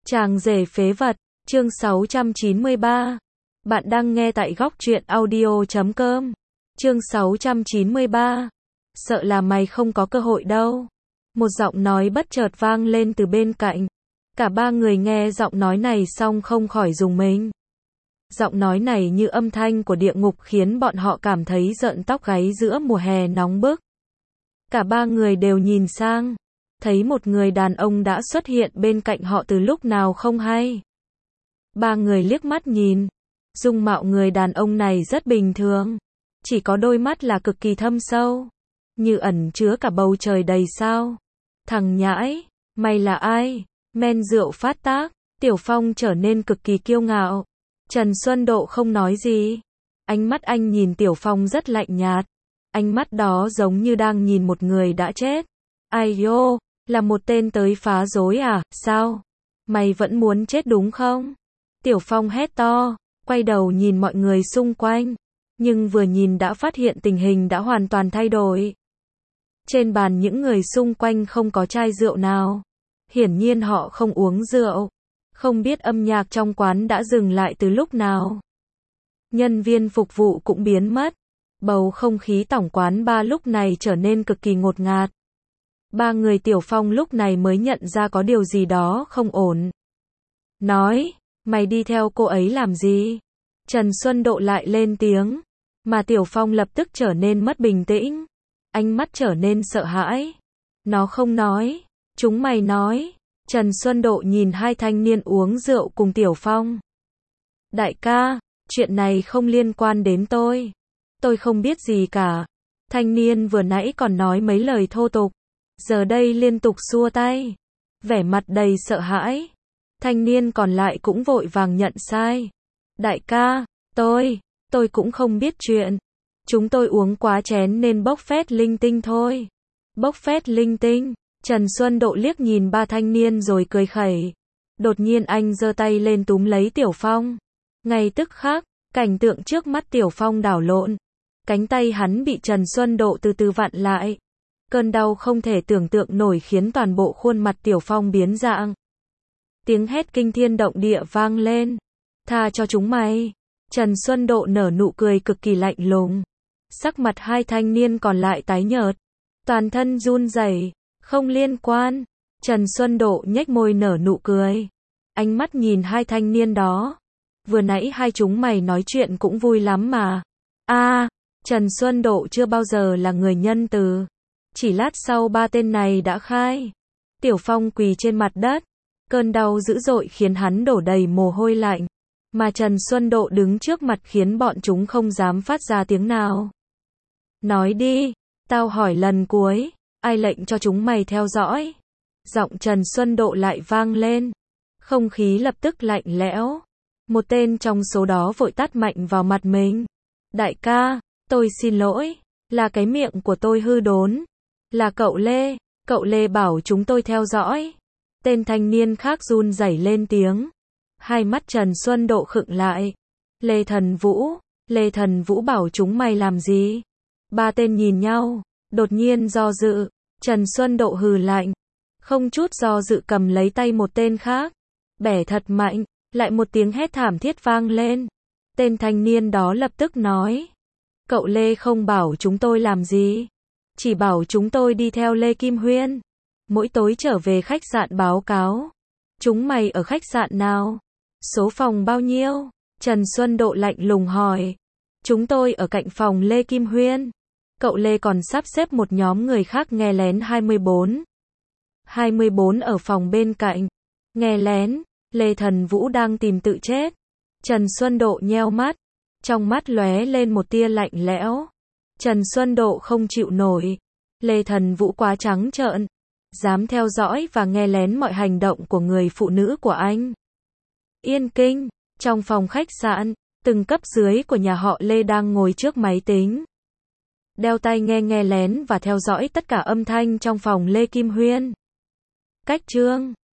Chàng rể phế vật, chương 693. Bạn đang nghe tại góc truyện audio.com. Chương 693. Sợ là mày không có cơ hội đâu. Một giọng nói bất chợt vang lên từ bên cạnh. Cả ba người nghe giọng nói này xong không khỏi rùng mình. Giọng nói này như âm thanh của địa ngục khiến bọn họ cảm thấy rợn tóc gáy giữa mùa hè nóng bức. Cả ba người đều nhìn sang. Thấy một người đàn ông đã xuất hiện bên cạnh họ từ lúc nào không hay. Ba người liếc mắt nhìn. Dung mạo người đàn ông này rất bình thường. Chỉ có đôi mắt là cực kỳ thâm sâu. Như ẩn chứa cả bầu trời đầy sao. Thằng nhãi, mày là ai? Men rượu phát tác. Tiểu Phong trở nên cực kỳ kiêu ngạo. Trần Xuân Độ không nói gì. Ánh mắt anh nhìn Tiểu Phong rất lạnh nhạt. Ánh mắt đó giống như đang nhìn một người đã chết. Ai yo, là một tên tới phá rối à, sao? Mày vẫn muốn chết đúng không? Tiểu Phong hét to, quay đầu nhìn mọi người xung quanh. Nhưng vừa nhìn đã phát hiện tình hình đã hoàn toàn thay đổi. Trên bàn những người xung quanh không có chai rượu nào. Hiển nhiên họ không uống rượu. Không biết âm nhạc trong quán đã dừng lại từ lúc nào. Nhân viên phục vụ cũng biến mất. Bầu không khí tổng quán ba lúc này trở nên cực kỳ ngột ngạt. Ba người Tiểu Phong lúc này mới nhận ra có điều gì đó không ổn. Nói, mày đi theo cô ấy làm gì? Trần Xuân Độ lại lên tiếng. Mà Tiểu Phong lập tức trở nên mất bình tĩnh. Ánh mắt trở nên sợ hãi. Nó không nói. Chúng mày nói. Trần Xuân Độ nhìn hai thanh niên uống rượu cùng Tiểu Phong. Đại ca, chuyện này không liên quan đến tôi. Tôi không biết gì cả. Thanh niên vừa nãy còn nói mấy lời thô tục. Giờ đây liên tục xua tay. Vẻ mặt đầy sợ hãi. Thanh niên còn lại cũng vội vàng nhận sai. Đại ca, tôi cũng không biết chuyện. Chúng tôi uống quá chén nên bốc phét linh tinh thôi. Bốc phét linh tinh. Trần Xuân Độ liếc nhìn ba thanh niên rồi cười khẩy. Đột nhiên anh giơ tay lên túm lấy Tiểu Phong. Ngay tức khắc, cảnh tượng trước mắt Tiểu Phong đảo lộn. Cánh tay hắn bị Trần Xuân Độ từ từ vặn lại. Cơn đau không thể tưởng tượng nổi khiến toàn bộ khuôn mặt Tiểu Phong biến dạng. Tiếng hét kinh thiên động địa vang lên. Tha cho chúng mày. Trần Xuân Độ nở nụ cười cực kỳ lạnh lùng. Sắc mặt hai thanh niên còn lại tái nhợt. Toàn thân run rẩy. Không liên quan. Trần Xuân Độ nhếch môi nở nụ cười. Ánh mắt nhìn hai thanh niên đó. Vừa nãy hai chúng mày nói chuyện cũng vui lắm mà. Trần Xuân Độ chưa bao giờ là người nhân từ. Chỉ lát sau ba tên này đã khai. Tiểu Phong quỳ trên mặt đất. Cơn đau dữ dội khiến hắn đổ đầy mồ hôi lạnh. Mà Trần Xuân Độ đứng trước mặt khiến bọn chúng không dám phát ra tiếng nào. Nói đi, tao hỏi lần cuối, ai lệnh cho chúng mày theo dõi? Giọng Trần Xuân Độ lại vang lên. Không khí lập tức lạnh lẽo. Một tên trong số đó vội tát mạnh vào mặt mình. Đại ca, tôi xin lỗi, là cái miệng của tôi hư đốn. Là cậu Lê bảo chúng tôi theo dõi. Tên thanh niên khác run rẩy lên tiếng. Hai mắt Trần Xuân Độ khựng lại. Lê Thần Vũ bảo chúng mày làm gì? Ba tên nhìn nhau, đột nhiên do dự. Trần Xuân Độ hừ lạnh. Không chút do dự cầm lấy tay một tên khác. Bẻ thật mạnh, lại một tiếng hét thảm thiết vang lên. Tên thanh niên đó lập tức nói. Cậu Lê không bảo chúng tôi làm gì. Chỉ bảo chúng tôi đi theo Lê Kim Huyên. Mỗi tối trở về khách sạn báo cáo. Chúng mày ở khách sạn nào? Số phòng bao nhiêu? Trần Xuân Độ lạnh lùng hỏi. Chúng tôi ở cạnh phòng Lê Kim Huyên. Cậu Lê còn sắp xếp một nhóm người khác nghe lén 24. 24 ở phòng bên cạnh. Nghe lén, Lê Thần Vũ đang tìm tự chết. Trần Xuân Độ nheo mắt. Trong mắt lóe lên một tia lạnh lẽo. Trần Xuân Độ không chịu nổi. Lê Thần Vũ quá trắng trợn. Dám theo dõi và nghe lén mọi hành động của người phụ nữ của anh. Yên Kinh, trong phòng khách sạn, từng cấp dưới của nhà họ Lê đang ngồi trước máy tính. Đeo tai nghe lén và theo dõi tất cả âm thanh trong phòng Lê Kim Huyên. Cách chương